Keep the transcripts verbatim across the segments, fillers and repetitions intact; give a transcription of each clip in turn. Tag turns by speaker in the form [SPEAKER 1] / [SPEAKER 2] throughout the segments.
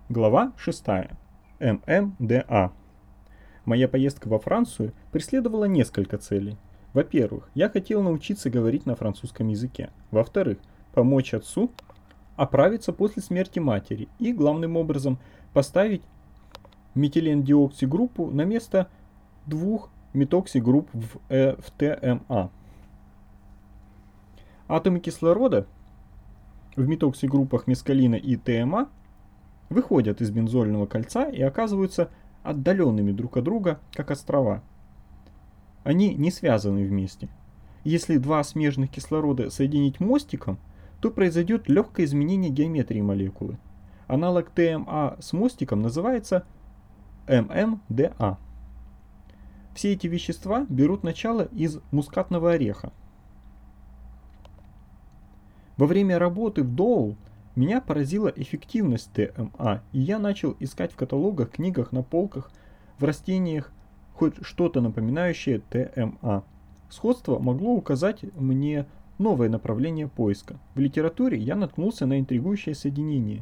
[SPEAKER 1] Глава шестая. эм эм дэ а. Моя поездка во Францию преследовала несколько целей. Во-первых, я хотел научиться говорить на французском языке. Во-вторых, помочь отцу оправиться после смерти матери и, главным образом, поставить метилендиоксигруппу на место двух метоксигрупп в, э, в тэ эм а. Атомы кислорода в метоксигруппах мескалина и тэ эм а выходят из бензольного кольца и оказываются отдаленными друг от друга, как острова. Они не связаны вместе. Если два смежных кислорода соединить мостиком, то произойдет легкое изменение геометрии молекулы. Аналог тэ эм а с мостиком называется эм эм дэ а. Все эти вещества берут начало из мускатного ореха. Во время работы в Доул меня поразила эффективность тэ эм а, и я начал искать в каталогах, книгах, на полках, в растениях хоть что-то напоминающее тэ эм а. Сходство могло указать мне новое направление поиска. В литературе я наткнулся на интригующее соединение.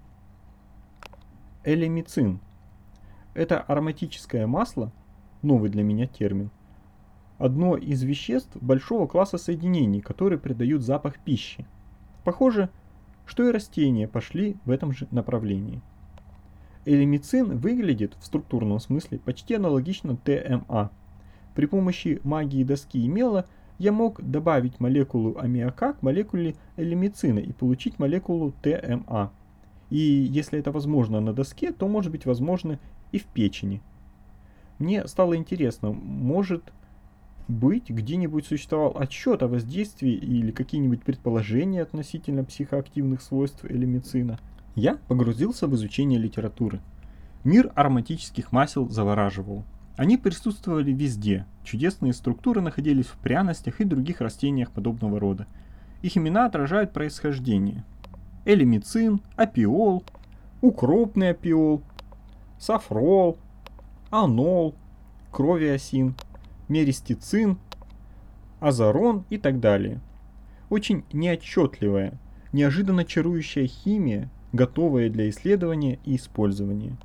[SPEAKER 1] Элемицин. Это ароматическое масло, новый для меня термин, одно из веществ большого класса соединений, которые придают запах пищи. Похоже, что и растения пошли в этом же направлении. Элемицин выглядит в структурном смысле почти аналогично тэ эм а. При помощи магии доски и мела я мог добавить молекулу аммиака к молекуле элемицина и получить молекулу тэ эм а. И если это возможно на доске, то может быть возможно и в печени. Мне стало интересно, может быть, где-нибудь существовал отчет о воздействии или какие-нибудь предположения относительно психоактивных свойств элемицина. Я погрузился в изучение литературы. Мир ароматических масел завораживал. Они присутствовали везде. Чудесные структуры находились в пряностях и других растениях подобного рода. Их имена отражают происхождение. Элемицин, апиол, укропный апиол, сафрол, анол, кровиосин, меристицин, азарон и так далее. Очень неотчетливая, неожиданно чарующая химия, готовая для исследования и использования.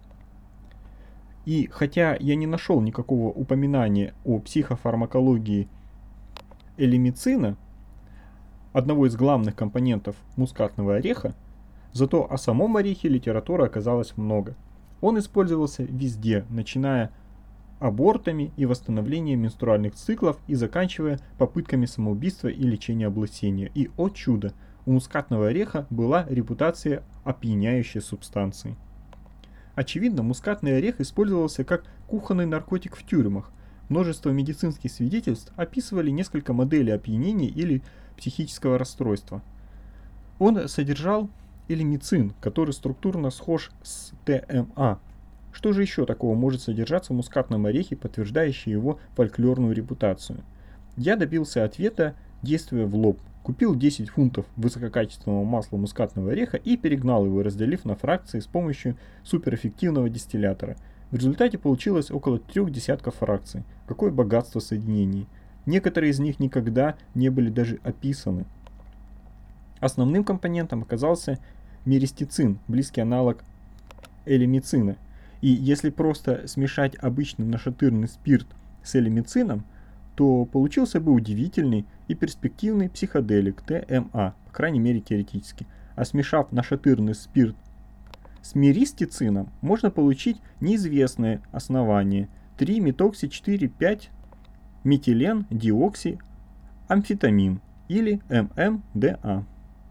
[SPEAKER 1] И хотя я не нашел никакого упоминания о психофармакологии элемицина, одного из главных компонентов мускатного ореха, зато о самом орехе литературы оказалось много. Он использовался везде, начиная абортами и восстановлением менструальных циклов и заканчивая попытками самоубийства и лечения облысения. И, о чудо, у мускатного ореха была репутация опьяняющей субстанции. Очевидно, мускатный орех использовался как кухонный наркотик в тюрьмах. Множество медицинских свидетельств описывали несколько моделей опьянения или психического расстройства. Он содержал элемицин, который структурно схож с тэ эм а. Что же еще такого может содержаться в мускатном орехе, подтверждающий его фольклорную репутацию? Я добился ответа, действуя в лоб. Купил десять фунтов высококачественного масла мускатного ореха и перегнал его, разделив на фракции с помощью суперэффективного дистиллятора. В результате получилось около трех десятков фракций. Какое богатство соединений. Некоторые из них никогда не были даже описаны. Основным компонентом оказался меристицин, близкий аналог элемицина. И если просто смешать обычный нашатырный спирт с элемицином, то получился бы удивительный и перспективный психоделик тэ эм а, по крайней мере теоретически. А смешав нашатырный спирт с меристицином, можно получить неизвестное основание три метокси четыре пять метилен диокси амфетамин или эм эм дэ а.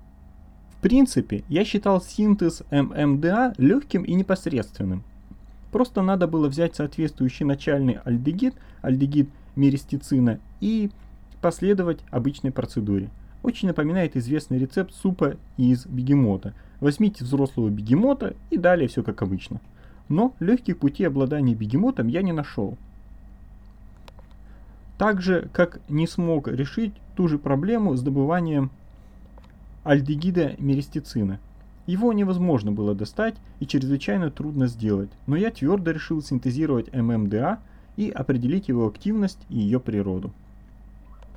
[SPEAKER 1] В принципе, я считал синтез эм эм дэ а легким и непосредственным. Просто надо было взять соответствующий начальный альдегид, альдегид меристицина, и последовать обычной процедуре. Очень напоминает известный рецепт супа из бегемота. Возьмите взрослого бегемота и далее все как обычно. Но легких путей обладания бегемотом я не нашел. Так же, как не смог решить ту же проблему с добыванием альдегида меристицина. Его невозможно было достать и чрезвычайно трудно сделать, но я твердо решил синтезировать эм эм дэ а и определить его активность и ее природу.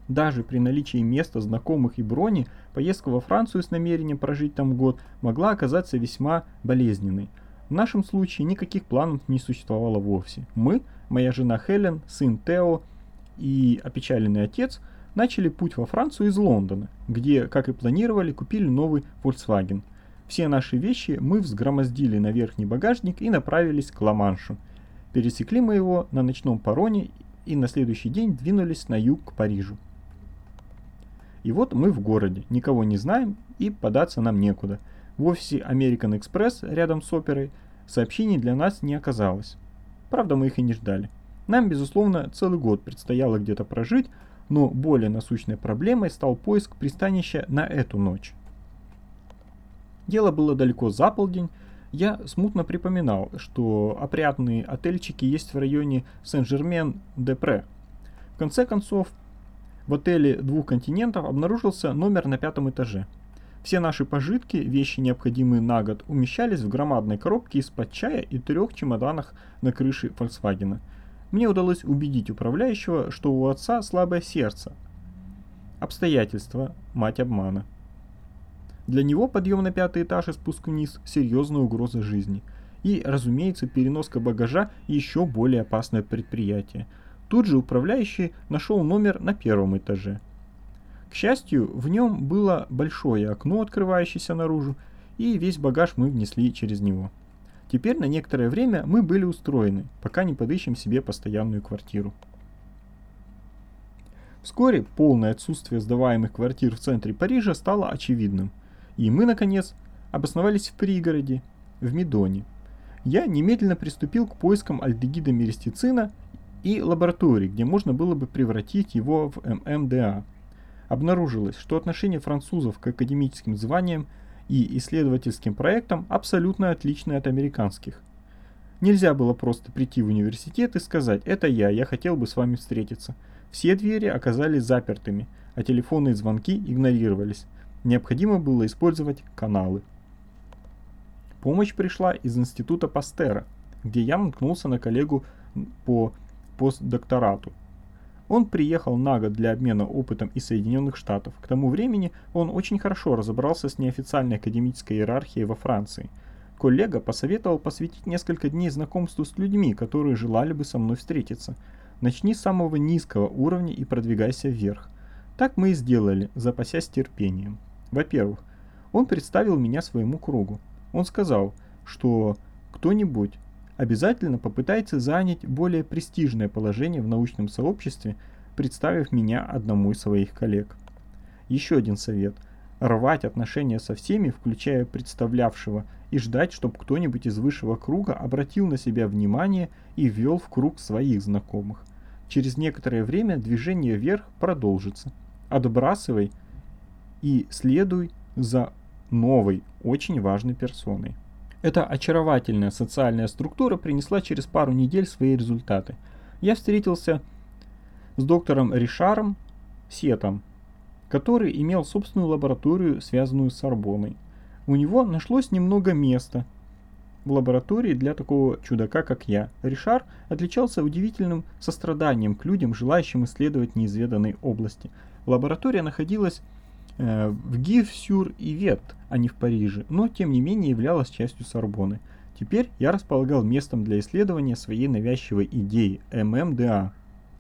[SPEAKER 1] Даже при наличии места, знакомых и брони, поездка во Францию с намерением прожить там год могла оказаться весьма болезненной. В нашем случае никаких планов не существовало вовсе. Мы, моя жена Хелен, сын Тео и опечаленный отец начали путь во Францию из Лондона, где, как и планировали, купили новый Volkswagen. Все наши вещи мы взгромоздили на верхний багажник и направились к Ла-Маншу. Пересекли мы его на ночном пароме и на следующий день двинулись на юг к Парижу. И вот мы в городе, никого не знаем и податься нам некуда. В офисе American Express рядом с оперой сообщений для нас не оказалось. Правда, мы их и не ждали. Нам, безусловно, целый год предстояло где-то прожить, но более насущной проблемой стал поиск пристанища на эту ночь. Дело было далеко за полдень. Я смутно припоминал, что опрятные отельчики есть в районе Сен-Жермен-де-Пре. В конце концов, в отеле двух континентов обнаружился номер на пятом этаже. Все наши пожитки, вещи, необходимые на год, умещались в громадной коробке из-под чая и трех чемоданах на крыше Volkswagen. Мне удалось убедить управляющего, что у отца слабое сердце. Обстоятельства – мать обмана. Для него подъем на пятый этаж и спуск вниз – серьезная угроза жизни. И, разумеется, переноска багажа – еще более опасное предприятие. Тут же управляющий нашел номер на первом этаже. К счастью, в нем было большое окно, открывающееся наружу, и весь багаж мы внесли через него. Теперь на некоторое время мы были устроены, пока не подыщем себе постоянную квартиру. Вскоре полное отсутствие сдаваемых квартир в центре Парижа стало очевидным, и мы, наконец, обосновались в пригороде, в Медоне. Я немедленно приступил к поискам альдегида миристицина и лабораторий, где можно было бы превратить его в эм эм дэ а. Обнаружилось, что отношение французов к академическим званиям и исследовательским проектам абсолютно отличное от американских. Нельзя было просто прийти в университет и сказать: «Это я, я хотел бы с вами встретиться». Все двери оказались запертыми, а телефонные звонки игнорировались. Необходимо было использовать каналы. Помощь пришла из института Пастера, где я наткнулся на коллегу по постдокторату. Он приехал на год для обмена опытом из Соединенных Штатов. К тому времени он очень хорошо разобрался с неофициальной академической иерархией во Франции. Коллега посоветовал посвятить несколько дней знакомству с людьми, которые желали бы со мной встретиться. Начни с самого низкого уровня и продвигайся вверх. Так мы и сделали, запасясь терпением. Во-первых, он представил меня своему кругу. Он сказал, что кто-нибудь обязательно попытается занять более престижное положение в научном сообществе, представив меня одному из своих коллег. Еще один совет – рвать отношения со всеми, включая представлявшего, и ждать, чтобы кто-нибудь из высшего круга обратил на себя внимание и ввел в круг своих знакомых. Через некоторое время движение вверх продолжится. Отбрасывай и следуй за новой, очень важной персоной. Эта очаровательная социальная структура принесла через пару недель свои результаты. Я встретился с доктором Ришаром Сетом, который имел собственную лабораторию, связанную с Сорбонной. У него нашлось немного места в лаборатории для такого чудака, как я. Ришар отличался удивительным состраданием к людям, желающим исследовать неизведанные области. Лаборатория находилась э, в Гив-сюр-Ивет, а не в Париже, но тем не менее являлась частью Сорбонны. Теперь я располагал местом для исследования своей навязчивой идеи эм эм дэ а.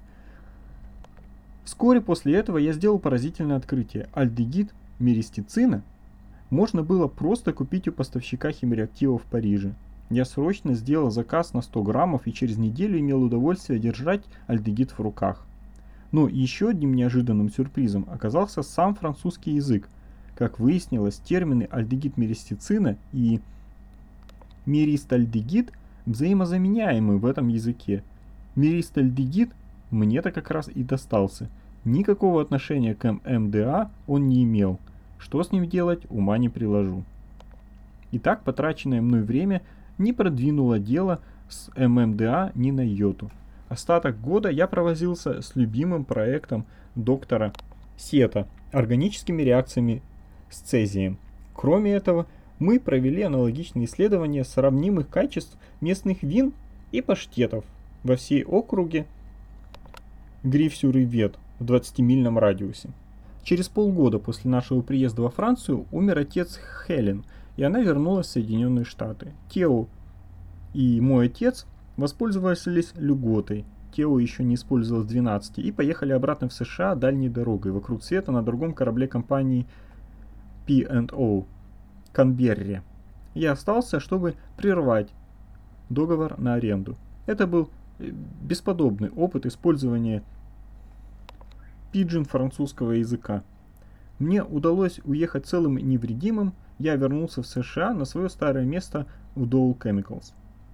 [SPEAKER 1] Вскоре после этого я сделал поразительное открытие. Альдегид миристицина можно было просто купить у поставщика химреактивов в Париже. Я срочно сделал заказ на сто граммов и через неделю имел удовольствие держать альдегид в руках. Но еще одним неожиданным сюрпризом оказался сам французский язык. Как выяснилось, термины альдегид миристицина и миристальдегид взаимозаменяемы в этом языке. Миристальдегид мне-то как раз и достался. Никакого отношения к эм эм дэ а он не имел. Что с ним делать, ума не приложу. Итак, потраченное мной время не продвинуло дело с эм эм дэ а ни на йоту. Остаток года я провозился с любимым проектом доктора Сета – органическими реакциями с цезием. Кроме этого, мы провели аналогичные исследования сравнимых качеств местных вин и паштетов во всей округе Гриф-сюр-Ивет. в двадцатимильном радиусе. Через полгода после нашего приезда во Францию умер отец Хелен, и она вернулась в Соединенные Штаты. Тео и мой отец воспользовались льготой. Тео еще не использовал с двенадцати и поехали обратно в США дальней дорогой вокруг света на другом корабле компании пи энд о Канберре. Я остался, чтобы прервать договор на аренду. Это был бесподобный опыт использования пиджин французского языка. Мне удалось уехать целым и невредимым. Я вернулся в США на свое старое место в Dow Chemicals.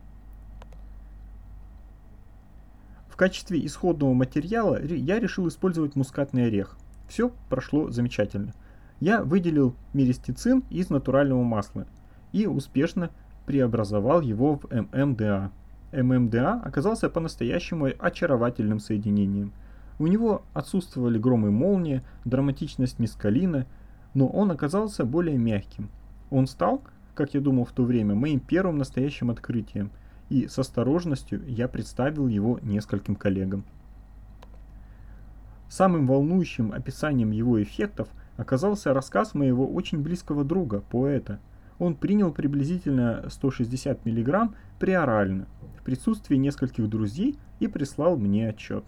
[SPEAKER 1] В качестве исходного материала я решил использовать мускатный орех. Все прошло замечательно. Я выделил миристицин из натурального масла и успешно преобразовал его в эм эм дэ а. эм эм дэ а оказался по-настоящему очаровательным соединением. У него отсутствовали гром и молния, драматичность мескалина, но он оказался более мягким. Он стал, как я думал в то время, моим первым настоящим открытием, и с осторожностью я представил его нескольким коллегам. Самым волнующим описанием его эффектов оказался рассказ моего очень близкого друга, поэта. Он принял приблизительно сто шестьдесят миллиграмм преорально, в присутствии нескольких друзей, и прислал мне отчет.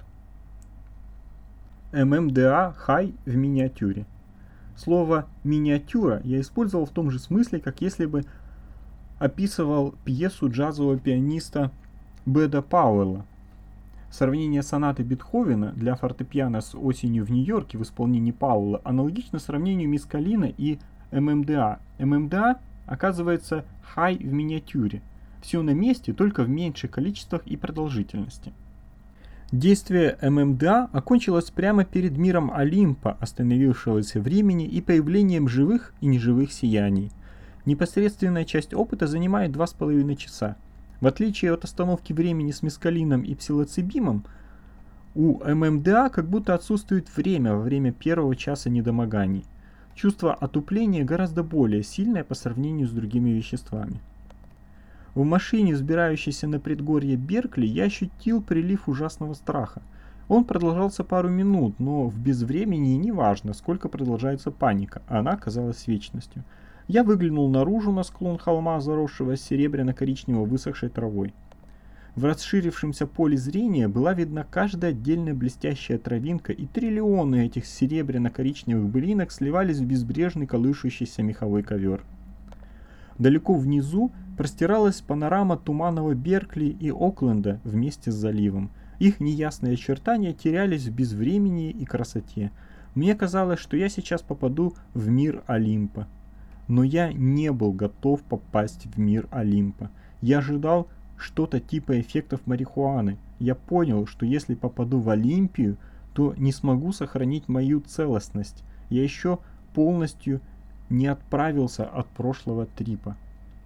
[SPEAKER 1] эм эм дэ а High в миниатюре. Слово «миниатюра» я использовал в том же смысле, как если бы описывал пьесу джазового пианиста Бэда Пауэлла. Сравнение сонаты Бетховена для фортепиано с «Осенью в Нью-Йорке» в исполнении Пауэлла аналогично сравнению мескалина и эм эм дэ а. эм эм дэ а оказывается High в миниатюре. Все на месте, только в меньших количествах и продолжительности. Действие эм эм дэ а окончилось прямо перед миром Олимпа, остановившегося времени, и появлением живых и неживых сияний. Непосредственная часть опыта занимает два с половиной часа. В отличие от остановки времени с мескалином и псилоцибимом, у эм эм дэ а как будто отсутствует время во время первого часа недомоганий. Чувство отупления гораздо более сильное по сравнению с другими веществами. В машине, взбирающейся на предгорье Беркли, я ощутил прилив ужасного страха. Он продолжался пару минут, но в безвременье неважно, сколько продолжается паника, она казалась вечностью. Я выглянул наружу на склон холма, заросшего серебряно-коричневой высохшей травой. В расширившемся поле зрения была видна каждая отдельная блестящая травинка, и триллионы этих серебряно-коричневых былинок сливались в безбрежный колышущийся меховой ковер. Далеко внизу простиралась панорама туманного Беркли и Окленда вместе с заливом. Их неясные очертания терялись в безвремении и красоте. Мне казалось, что я сейчас попаду в мир Олимпа. Но я не был готов попасть в мир Олимпа. Я ожидал что-то типа эффектов марихуаны. Я понял, что если попаду в Олимпию, то не смогу сохранить мою целостность. Я еще полностью не отправился от прошлого трипа.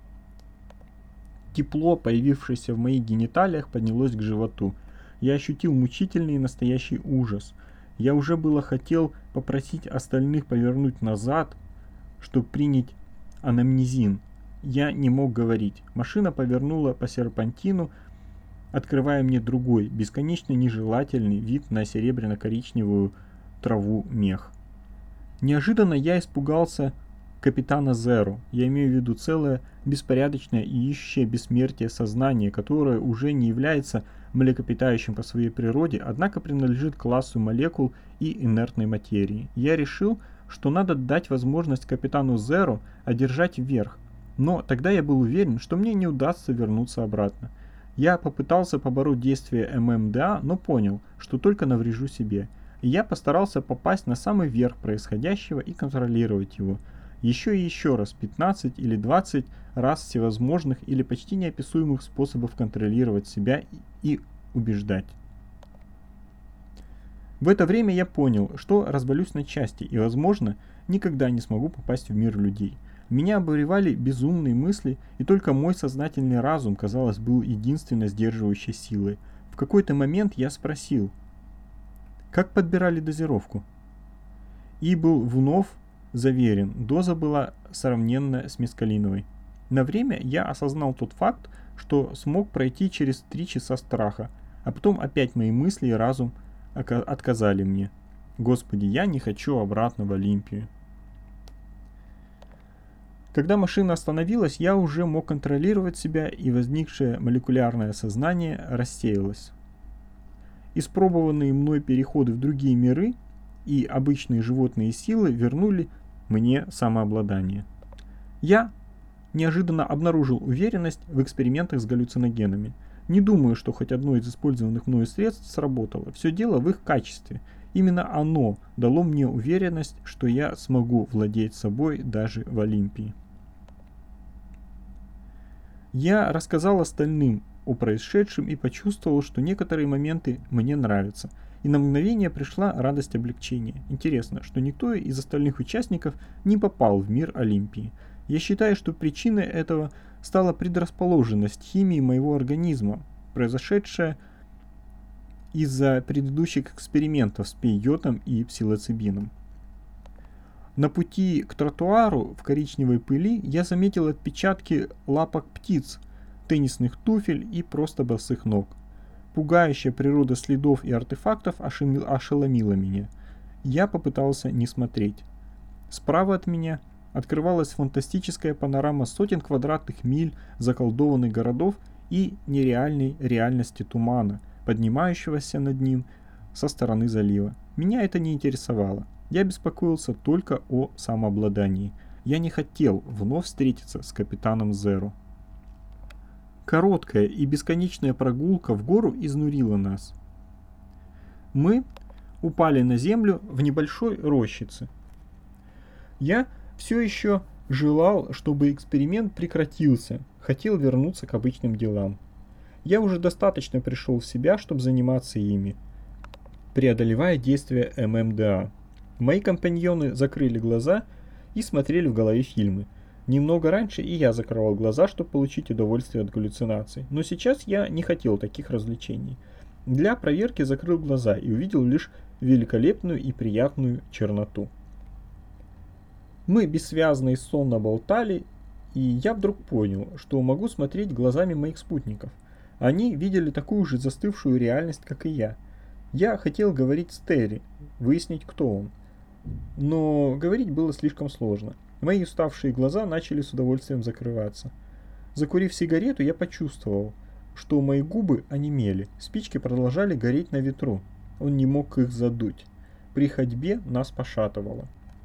[SPEAKER 1] Тепло, появившееся в моих гениталиях, поднялось к животу. Я ощутил мучительный и настоящий ужас. Я уже было хотел попросить остальных повернуть назад, чтобы принять анамнезин. Я не мог говорить. Машина повернула по серпантину, открывая мне другой, бесконечно нежелательный вид на серебряно-коричневую траву мех. Неожиданно я испугался капитана Зеро. Я имею в виду целое беспорядочное и ищущее бессмертие сознание, которое уже не является млекопитающим по своей природе, однако принадлежит к классу молекул и инертной материи. Я решил, что надо дать возможность капитану Зеро одержать верх, но тогда я был уверен, что мне не удастся вернуться обратно. Я попытался побороть действие эм эм дэ а, но понял, что только наврежу себе. И я постарался попасть на самый верх происходящего и контролировать его. Еще и еще раз, пятнадцать или двадцать раз всевозможных или почти неописуемых способов контролировать себя и убеждать. В это время я понял, что разболюсь на части и, возможно, никогда не смогу попасть в мир людей. Меня обуревали безумные мысли, и только мой сознательный разум, казалось, был единственно сдерживающей силой. В какой-то момент я спросил, как подбирали дозировку? И был вновь заверен, доза была сравненна с мескалиновой. На время я осознал тот факт, что смог пройти через три часа страха, а потом опять мои мысли и разум отказали мне. Господи, я не хочу обратно в Олимпию. Когда машина остановилась, я уже мог контролировать себя, и возникшее молекулярное сознание рассеялось. Испробованные мной переходы в другие миры и обычные животные силы вернули мне самообладание. Я неожиданно обнаружил уверенность в экспериментах с галлюциногенами. Не думаю, что хоть одно из использованных мною средств сработало. Все дело в их качестве. Именно оно дало мне уверенность, что я смогу владеть собой даже в Олимпии. Я рассказал остальным о происшедшем и почувствовал, что некоторые моменты мне нравятся. И на мгновение пришла радость облегчения. Интересно, что никто из остальных участников не попал в мир Олимпии. Я считаю, что причиной этого стала предрасположенность химии моего организма, произошедшая из-за предыдущих экспериментов с пейотом и псилоцибином. На пути к тротуару в коричневой пыли я заметил отпечатки лапок птиц, теннисных туфель и просто босых ног. Пугающая природа следов и артефактов ошеломила меня. Я попытался не смотреть. Справа от меня открывалась фантастическая панорама сотен квадратных миль заколдованных городов и нереальной реальности тумана, поднимающегося над ним со стороны залива. Меня это не интересовало. Я беспокоился только о самообладании. Я не хотел вновь встретиться с капитаном Зеро. Короткая и бесконечная прогулка в гору изнурила нас. Мы упали на землю в небольшой рощице. Я все еще желал, чтобы эксперимент прекратился, хотел вернуться к обычным делам. Я уже достаточно пришел в себя, чтобы заниматься ими, преодолевая действия эм эм дэ а. Мои компаньоны закрыли глаза и смотрели в голове фильмы. Немного раньше и я закрывал глаза, чтобы получить удовольствие от галлюцинаций, но сейчас я не хотел таких развлечений. Для проверки закрыл глаза и увидел лишь великолепную и приятную черноту. Мы бессвязно и сонно болтали, и я вдруг понял, что могу смотреть глазами моих спутников. Они видели такую же застывшую реальность, как и я. Я хотел говорить с Терри, выяснить, кто он. Но говорить было слишком сложно. Мои уставшие глаза начали с удовольствием закрываться. Закурив сигарету, я почувствовал, что мои губы онемели, спички продолжали гореть на ветру. Он не мог их задуть. При ходьбе нас пошатывало.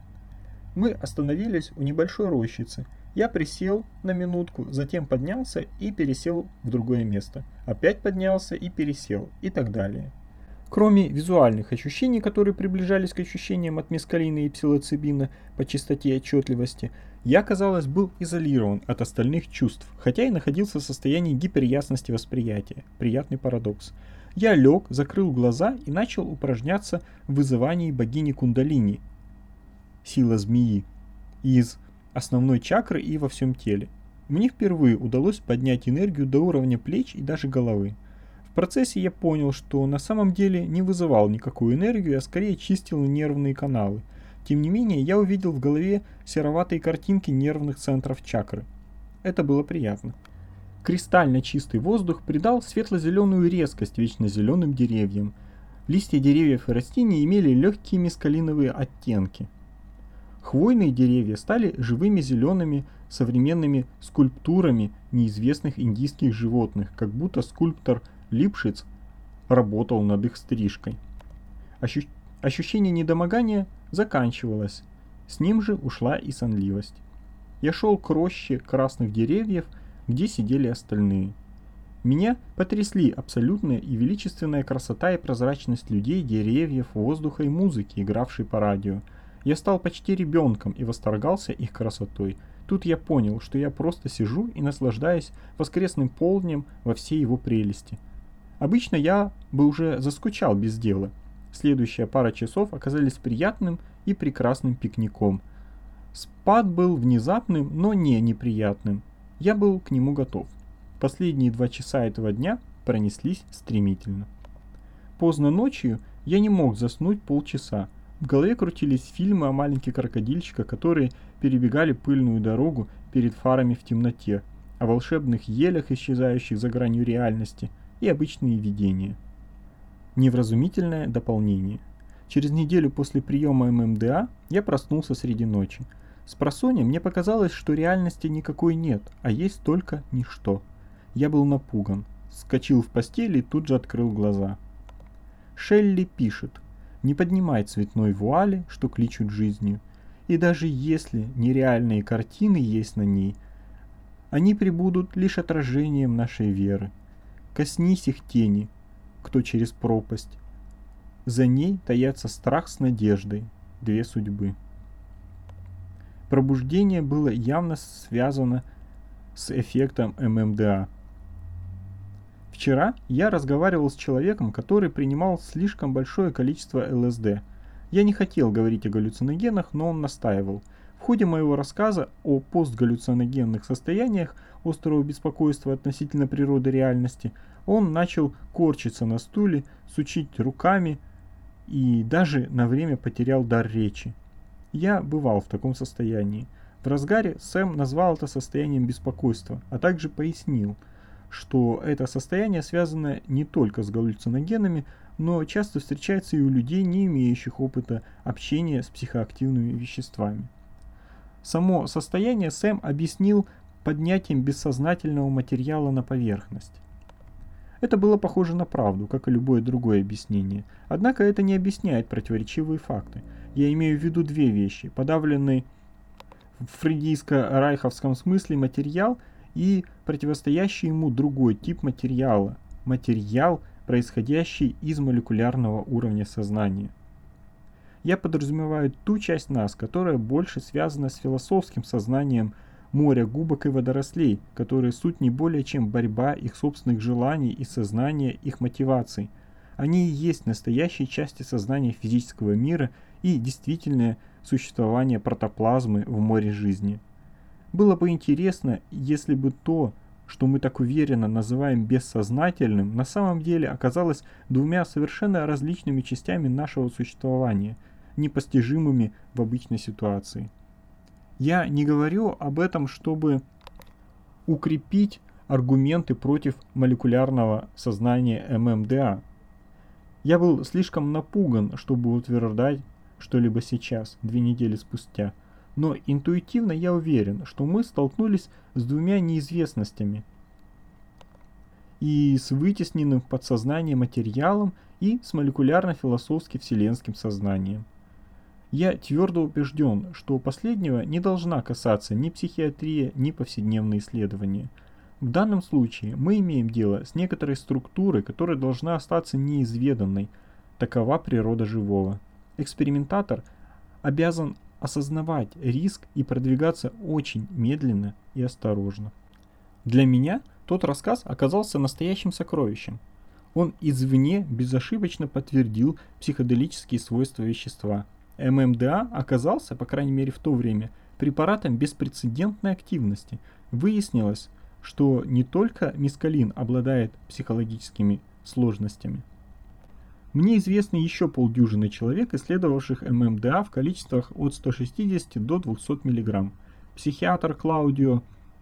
[SPEAKER 1] Мы остановились у небольшой рощицы. Я присел на минутку, затем поднялся и пересел в другое место. Опять поднялся и пересел, и так далее. Кроме визуальных ощущений, которые приближались к ощущениям от мескалина и псилоцибина по частоте и отчетливости, я, казалось, был изолирован от остальных чувств, хотя и находился в состоянии гиперясности восприятия. Приятный парадокс. Я лег, закрыл глаза и начал упражняться в вызывании богини Кундалини, сила змеи, из основной чакры и во всем теле. Мне впервые удалось поднять энергию до уровня плеч и даже головы. В процессе я понял, что на самом деле не вызывал никакую энергию, а скорее чистил нервные каналы. Тем не менее, я увидел в голове сероватые картинки нервных центров чакры. Это было приятно. Кристально чистый воздух придал светло-зеленую резкость вечно зеленым деревьям. Листья деревьев и растений имели легкие мескалиновые оттенки. Хвойные деревья стали живыми зелеными современными скульптурами неизвестных индийских животных, как будто скульптор Липшиц работал над их стрижкой. Ощу... Ощущение недомогания заканчивалось, с ним же ушла и сонливость. Я шел к роще красных деревьев, где сидели остальные. Меня потрясли абсолютная и величественная красота и прозрачность людей, деревьев, воздуха и музыки, игравшей по радио. Я стал почти ребенком и восторгался их красотой. Тут я понял, что я просто сижу и наслаждаюсь воскресным полднем во всей его прелести. Обычно я бы уже заскучал без дела. Следующая пара часов оказались приятным и прекрасным пикником. Спад был внезапным, но не неприятным. Я был к нему готов. Последние два часа этого дня пронеслись стремительно. Поздно ночью я не мог заснуть полчаса. В голове крутились фильмы о маленьких крокодильчиках, которые перебегали пыльную дорогу перед фарами в темноте, о волшебных елях, исчезающих за гранью реальности, и обычные видения. Невразумительное дополнение. Через неделю после приема эм эм дэ а я проснулся среди ночи. Спросонья мне показалось, что реальности никакой нет, а есть только ничто. Я был напуган, вскочил в постели и тут же открыл глаза. Шелли пишет: «Не поднимай цветной вуали, что кличут жизнью, и даже если нереальные картины есть на ней, они прибудут лишь отражением нашей веры. Коснись их тени, кто через пропасть. За ней таятся страх с надеждой, две судьбы». Пробуждение было явно связано с эффектом эм эм дэ а. Вчера я разговаривал с человеком, который принимал слишком большое количество эл эс дэ. Я не хотел говорить о галлюциногенах, но он настаивал. В ходе моего рассказа о постгаллюциногенных состояниях острого беспокойства относительно природы реальности он начал корчиться на стуле, сучить руками и даже на время потерял дар речи. Я бывал в таком состоянии. В разгаре Сэм назвал это состоянием беспокойства, а также пояснил, что это состояние связано не только с галлюциногенами, но часто встречается и у людей, не имеющих опыта общения с психоактивными веществами. Само состояние Сэм объяснил поднятием бессознательного материала на поверхность. Это было похоже на правду, как и любое другое объяснение. Однако это не объясняет противоречивые факты. Я имею в виду две вещи: подавленный в фрейдистско-райховском смысле материал и противостоящий ему другой тип материала – материал, происходящий из молекулярного уровня сознания. Я подразумеваю ту часть нас, которая больше связана с философским сознанием моря губок и водорослей, которые суть не более чем борьба их собственных желаний и сознания их мотиваций. Они и есть настоящие части сознания физического мира и действительное существование протоплазмы в море жизни. Было бы интересно, если бы то, что мы так уверенно называем бессознательным, на самом деле оказалось двумя совершенно различными частями нашего существования, непостижимыми в обычной ситуации. Я не говорю об этом, чтобы укрепить аргументы против молекулярного сознания эм эм дэ а. Я был слишком напуган, чтобы утверждать что-либо сейчас, две недели спустя. Но интуитивно я уверен, что мы столкнулись с двумя неизвестностями и с вытесненным в подсознание материалом и с молекулярно-философски вселенским сознанием. Я твердо убежден, что последнего не должна касаться ни психиатрия, ни повседневные исследования. В данном случае мы имеем дело с некоторой структурой, которая должна остаться неизведанной. Такова природа живого. Экспериментатор обязан осознавать риск и продвигаться очень медленно и осторожно. Для меня тот рассказ оказался настоящим сокровищем. Он извне безошибочно подтвердил психоделические свойства вещества. эм эм дэ а оказался, по крайней мере в то время, препаратом беспрецедентной активности. Выяснилось, что не только мескалин обладает психологическими сложностями. Мне известно еще полдюжины человек, исследовавших эм эм дэ а в количествах от ста шестидесяти до двухсот миллиграмм. Психиатр Клаудио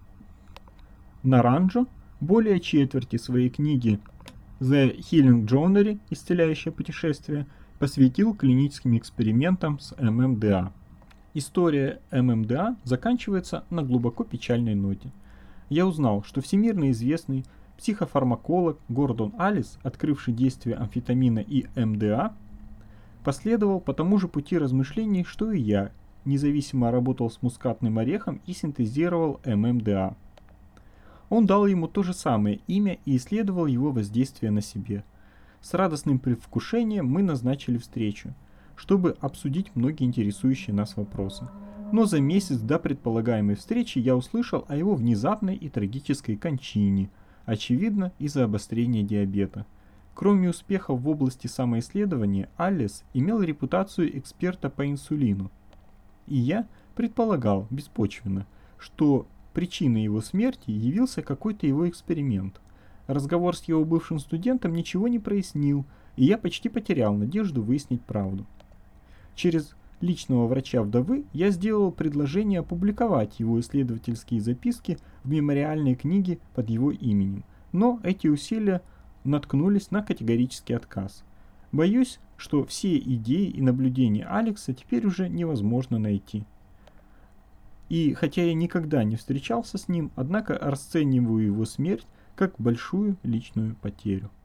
[SPEAKER 1] Наранджо более четверти своей книги The Healing Journey «Исцеляющее путешествие» посвятил клиническим экспериментам с эм эм дэ а. История эм эм дэ а заканчивается на глубоко печальной ноте. Я узнал, что всемирно известный психофармаколог Гордон Аллис, открывший действие амфетамина и эм дэ а, последовал по тому же пути размышлений, что и я, независимо работал с мускатным орехом и синтезировал эм эм дэ а. Он дал ему то же самое имя и исследовал его воздействие на себе. С радостным предвкушением мы назначили встречу, чтобы обсудить многие интересующие нас вопросы. Но за месяц до предполагаемой встречи я услышал о его внезапной и трагической кончине, очевидно из-за обострения диабета. Кроме успехов в области самоисследования, Аллис имел репутацию эксперта по инсулину. И я предполагал, беспочвенно, что причиной его смерти явился какой-то его эксперимент. Разговор с его бывшим студентом ничего не прояснил, и я почти потерял надежду выяснить правду. Через личного врача вдовы я сделал предложение опубликовать его исследовательские записки в мемориальной книге под его именем, но эти усилия наткнулись на категорический отказ. Боюсь, что все идеи и наблюдения Алекса теперь уже невозможно найти. И хотя я никогда не встречался с ним, однако расцениваю его смерть как большую личную потерю.